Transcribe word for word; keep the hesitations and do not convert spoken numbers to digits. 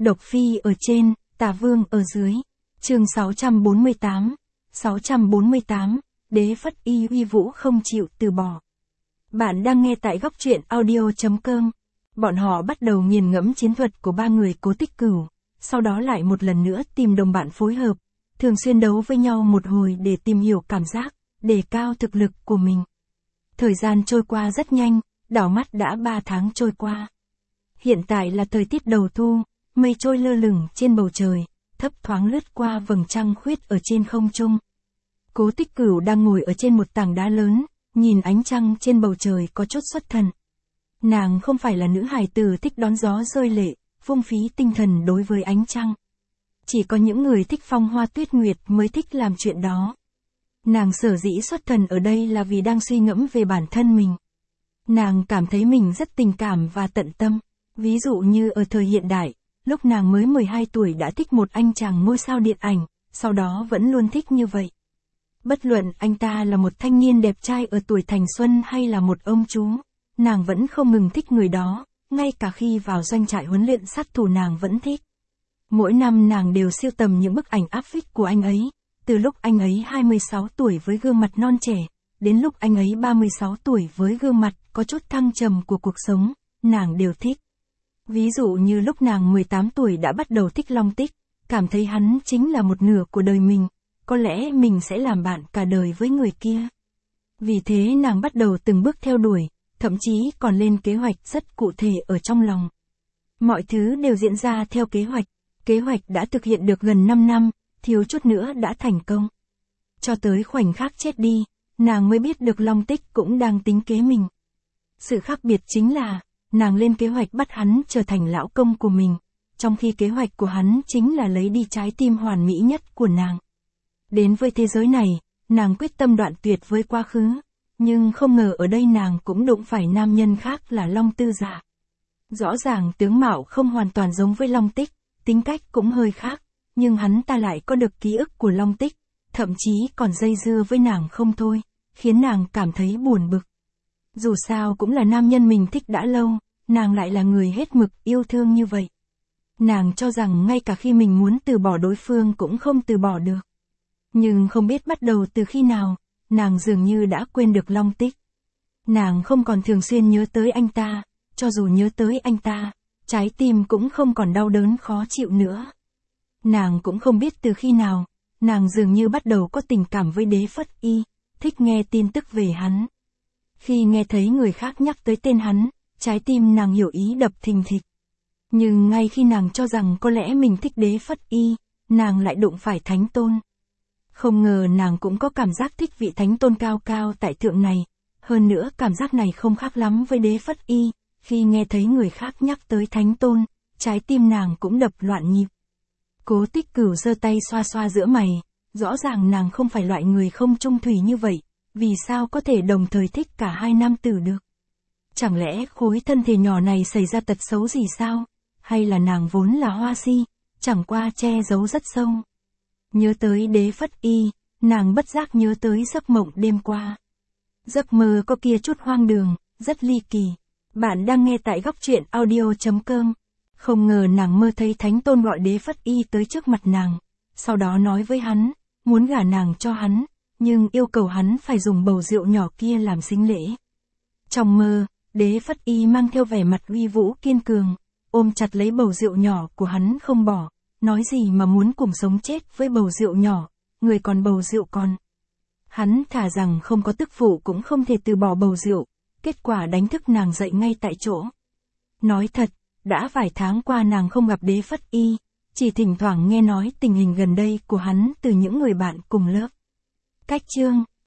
Độc Phi ở trên, Tả Vương ở dưới. Chương sáu trăm bốn mươi tám. sáu trăm bốn mươi tám, Đế Phất Y uy vũ không chịu từ bỏ. Bạn đang nghe tại góc truyện audio chấm com. Bọn họ bắt đầu nghiền ngẫm chiến thuật của ba người Cố Tích Cửu, sau đó lại một lần nữa tìm đồng bạn phối hợp, thường xuyên đấu với nhau một hồi để tìm hiểu cảm giác, đề cao thực lực của mình. Thời gian trôi qua rất nhanh, đảo mắt đã ba tháng trôi qua. Hiện tại là thời tiết đầu thu, mây trôi lơ lửng trên bầu trời, thấp thoáng lướt qua vầng trăng khuyết ở trên không trung. Cố Tích Cửu đang ngồi ở trên một tảng đá lớn, nhìn ánh trăng trên bầu trời có chút xuất thần. Nàng không phải là nữ hài tử thích đón gió rơi lệ, phung phí tinh thần đối với ánh trăng. Chỉ có những người thích phong hoa tuyết nguyệt mới thích làm chuyện đó. Nàng sở dĩ xuất thần ở đây là vì đang suy ngẫm về bản thân mình. Nàng cảm thấy mình rất tình cảm và tận tâm. Ví dụ như ở thời hiện đại, lúc nàng mới mười hai tuổi đã thích một anh chàng ngôi sao điện ảnh, sau đó vẫn luôn thích như vậy. Bất luận anh ta là một thanh niên đẹp trai ở tuổi thành xuân hay là một ông chú, nàng vẫn không ngừng thích người đó, ngay cả khi vào doanh trại huấn luyện sát thủ nàng vẫn thích. Mỗi năm nàng đều sưu tầm những bức ảnh áp phích của anh ấy, từ lúc anh ấy hai mươi sáu tuổi với gương mặt non trẻ, đến lúc anh ấy ba mươi sáu tuổi với gương mặt có chút thăng trầm của cuộc sống, nàng đều thích. Ví dụ như lúc nàng mười tám tuổi đã bắt đầu thích Long Tích, cảm thấy hắn chính là một nửa của đời mình, có lẽ mình sẽ làm bạn cả đời với người kia. Vì thế nàng bắt đầu từng bước theo đuổi, thậm chí còn lên kế hoạch rất cụ thể ở trong lòng. Mọi thứ đều diễn ra theo kế hoạch, kế hoạch đã thực hiện được gần năm năm, thiếu chút nữa đã thành công. Cho tới khoảnh khắc chết đi, nàng mới biết được Long Tích cũng đang tính kế mình. Sự khác biệt chính là, nàng lên kế hoạch bắt hắn trở thành lão công của mình, trong khi kế hoạch của hắn chính là lấy đi trái tim hoàn mỹ nhất của nàng. Đến với thế giới này, nàng quyết tâm đoạn tuyệt với quá khứ, nhưng không ngờ ở đây nàng cũng đụng phải nam nhân khác là Long Tư Dạ. Rõ ràng tướng mạo không hoàn toàn giống với Long Tích, tính cách cũng hơi khác, nhưng hắn ta lại có được ký ức của Long Tích, thậm chí còn dây dưa với nàng không thôi, khiến nàng cảm thấy buồn bực. Dù sao cũng là nam nhân mình thích đã lâu, nàng lại là người hết mực yêu thương như vậy. Nàng cho rằng ngay cả khi mình muốn từ bỏ đối phương cũng không từ bỏ được. Nhưng không biết bắt đầu từ khi nào, nàng dường như đã quên được Long Tích. Nàng không còn thường xuyên nhớ tới anh ta, cho dù nhớ tới anh ta, trái tim cũng không còn đau đớn khó chịu nữa. Nàng cũng không biết từ khi nào, nàng dường như bắt đầu có tình cảm với Đế Phất Y, thích nghe tin tức về hắn. Khi nghe thấy người khác nhắc tới tên hắn, trái tim nàng hiểu ý đập thình thịch. Nhưng ngay khi nàng cho rằng có lẽ mình thích Đế Phất Y, nàng lại đụng phải Thánh Tôn. Không ngờ nàng cũng có cảm giác thích vị Thánh Tôn cao cao tại thượng này, hơn nữa cảm giác này không khác lắm với Đế Phất Y, khi nghe thấy người khác nhắc tới Thánh Tôn, trái tim nàng cũng đập loạn nhịp. Cố Tích Cửu giơ tay xoa xoa giữa mày, rõ ràng nàng không phải loại người không chung thủy như vậy, vì sao có thể đồng thời thích cả hai nam tử được? Chẳng lẽ khối thân thể nhỏ này xảy ra tật xấu gì sao? Hay là nàng vốn là hoa si, chẳng qua che giấu rất sâu? Nhớ tới Đế Phất Y, nàng bất giác nhớ tới giấc mộng đêm qua. Giấc mơ có kia chút hoang đường, rất ly kỳ. Bạn đang nghe tại góc truyện audio chấm com. Không ngờ nàng mơ thấy Thánh Tôn gọi Đế Phất Y tới trước mặt nàng, sau đó nói với hắn, muốn gả nàng cho hắn, nhưng yêu cầu hắn phải dùng bầu rượu nhỏ kia làm sính lễ. Trong mơ, Đế Phất Y mang theo vẻ mặt uy vũ kiên cường, ôm chặt lấy bầu rượu nhỏ của hắn không bỏ, nói gì mà muốn cùng sống chết với bầu rượu nhỏ, người còn bầu rượu còn. Hắn thà rằng không có tức phụ cũng không thể từ bỏ bầu rượu, kết quả đánh thức nàng dậy ngay tại chỗ. Nói thật, đã vài tháng qua nàng không gặp Đế Phất Y, chỉ thỉnh thoảng nghe nói tình hình gần đây của hắn từ những người bạn cùng lớp. Cách chương